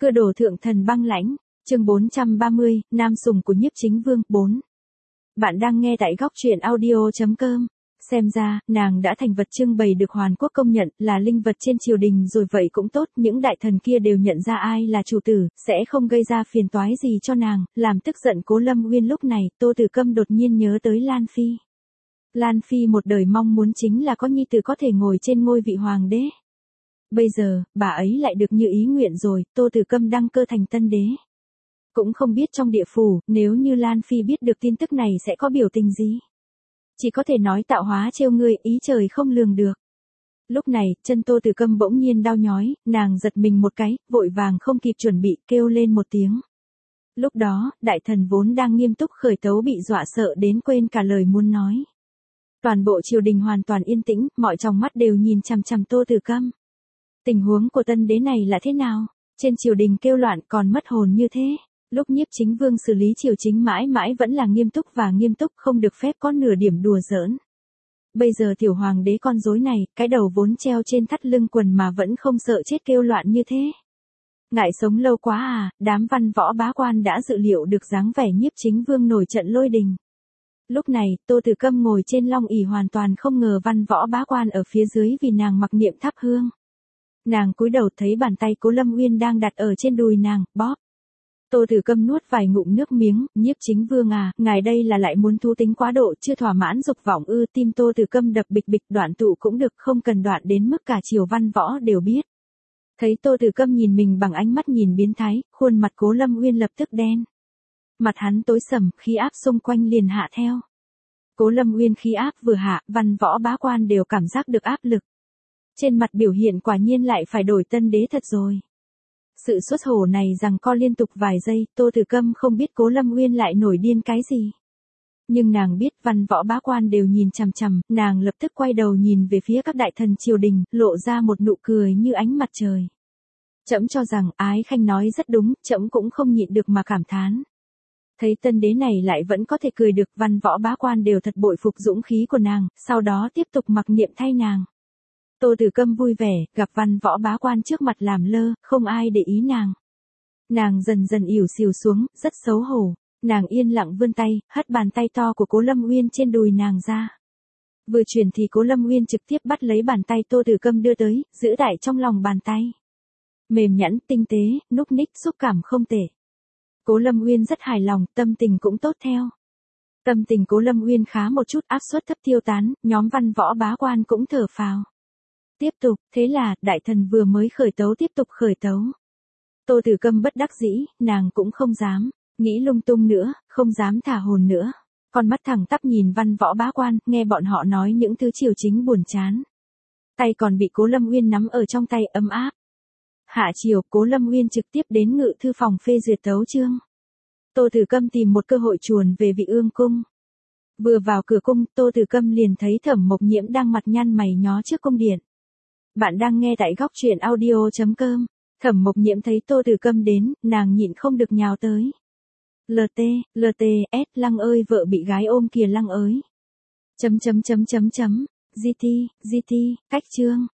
Cơ đồ thượng thần băng lãnh, chương 430, Nam sủng của Nhiếp Chính Vương, 4. Bạn đang nghe tại góc truyện audio.com. Xem ra, nàng đã thành vật trưng bày được Hoàn Quốc công nhận là linh vật trên triều đình rồi vậy cũng tốt, những đại thần kia đều nhận ra ai là chủ tử, sẽ không gây ra phiền toái gì cho nàng, làm tức giận Cố Lâm Uyên. Lúc này, Tô Tử Câm đột nhiên nhớ tới Lan Phi. Lan Phi một đời mong muốn chính là có nhi tử có thể ngồi trên ngôi vị hoàng đế. Bây giờ, bà ấy lại được như ý nguyện rồi, Tô Tử Câm đăng cơ thành tân đế. Cũng không biết trong địa phủ, nếu như Lan Phi biết được tin tức này sẽ có biểu tình gì. Chỉ có thể nói tạo hóa trêu ngươi, ý trời không lường được. Lúc này, chân Tô Tử Câm bỗng nhiên đau nhói, nàng giật mình một cái, vội vàng không kịp chuẩn bị, kêu lên một tiếng. Lúc đó, đại thần vốn đang nghiêm túc khởi tấu bị dọa sợ đến quên cả lời muốn nói. Toàn bộ triều đình hoàn toàn yên tĩnh, mọi tròng mắt đều nhìn chằm chằm Tô Tử Câm. Tình huống của tân đế này là thế nào? Trên triều đình kêu loạn còn mất hồn như thế. Lúc Nhiếp Chính Vương xử lý triều chính mãi mãi vẫn là nghiêm túc không được phép có nửa điểm đùa giỡn. Bây giờ tiểu hoàng đế con rối này, cái đầu vốn treo trên thắt lưng quần mà vẫn không sợ chết kêu loạn như thế. Ngại sống lâu quá à, đám văn võ bá quan đã dự liệu được dáng vẻ Nhiếp Chính Vương nổi trận lôi đình. Lúc này, Tô Tử Câm ngồi trên long ỷ hoàn toàn không ngờ văn võ bá quan ở phía dưới vì nàng mặc niệm thắp hương. Nàng cúi đầu thấy bàn tay Cố Lâm Uyên đang đặt ở trên đùi nàng, bóp. Tô Tử Câm nuốt vài ngụm nước miếng, Nhiếp Chính Vương à, ngài đây là lại muốn thú tính quá độ, chưa thỏa mãn dục vọng ư? Tim Tô Tử Câm đập bịch bịch, đoạn tụ cũng được, không cần đoạn đến mức cả triều văn võ đều biết. Thấy Tô Tử Câm nhìn mình bằng ánh mắt nhìn biến thái, khuôn mặt Cố Lâm Uyên lập tức đen. Mặt hắn tối sầm, khí áp xung quanh liền hạ theo. Cố Lâm Uyên khí áp vừa hạ, văn võ bá quan đều cảm giác được áp lực. Trên mặt biểu hiện quả nhiên lại phải đổi tân đế thật rồi. Sự xuất hổ này giằng co liên tục vài giây, Tô Tử Câm không biết Cố Lâm Uyên lại nổi điên cái gì. Nhưng nàng biết văn võ bá quan đều nhìn chằm chằm, nàng lập tức quay đầu nhìn về phía các đại thần triều đình, lộ ra một nụ cười như ánh mặt trời. Trẫm cho rằng Ái Khanh nói rất đúng, trẫm cũng không nhịn được mà cảm thán. Thấy tân đế này lại vẫn có thể cười được, văn võ bá quan đều thật bội phục dũng khí của nàng, sau đó tiếp tục mặc niệm thay nàng. Tô Tử Câm vui vẻ, gặp văn võ bá quan trước mặt làm lơ, không ai để ý nàng. Nàng dần dần ỉu xìu xuống, rất xấu hổ. Nàng yên lặng vươn tay, hất bàn tay to của Cố Lâm Uyên trên đùi nàng ra. Vừa chuyển thì Cố Lâm Uyên trực tiếp bắt lấy bàn tay Tô Tử Câm đưa tới, giữ đại trong lòng bàn tay. Mềm nhẵn, tinh tế, núc ních, xúc cảm không tệ. Cố Lâm Uyên rất hài lòng, tâm tình cũng tốt theo. Tâm tình Cố Lâm Uyên khá một chút, áp suất thấp tiêu tán, nhóm văn võ bá quan cũng thở phào. Tiếp tục, thế là, đại thần vừa mới khởi tấu tiếp tục khởi tấu. Tô Tử Câm bất đắc dĩ, nàng cũng không dám, nghĩ lung tung nữa, không dám thả hồn nữa. Con mắt thẳng tắp nhìn văn võ bá quan, nghe bọn họ nói những thứ triều chính buồn chán. Tay còn bị Cố Lâm Uyên nắm ở trong tay ấm áp. Hạ chiều, Cố Lâm Uyên trực tiếp đến ngự thư phòng phê duyệt tấu chương. Tô Tử Câm tìm một cơ hội chuồn về Vị Ương cung. Vừa vào cửa cung, Tô Tử Câm liền thấy Thẩm Mộc Nhiễm đang mặt nhăn mày nhó trước cung điện. Bạn đang nghe tại góc truyện audio.com. Thẩm Mộc Nhiễm thấy Tô Tử Câm đến, nàng nhịn không được nhào tới. LT, Lăng ơi, vợ bị gái ôm kìa Lăng ơi. GT, cách chương.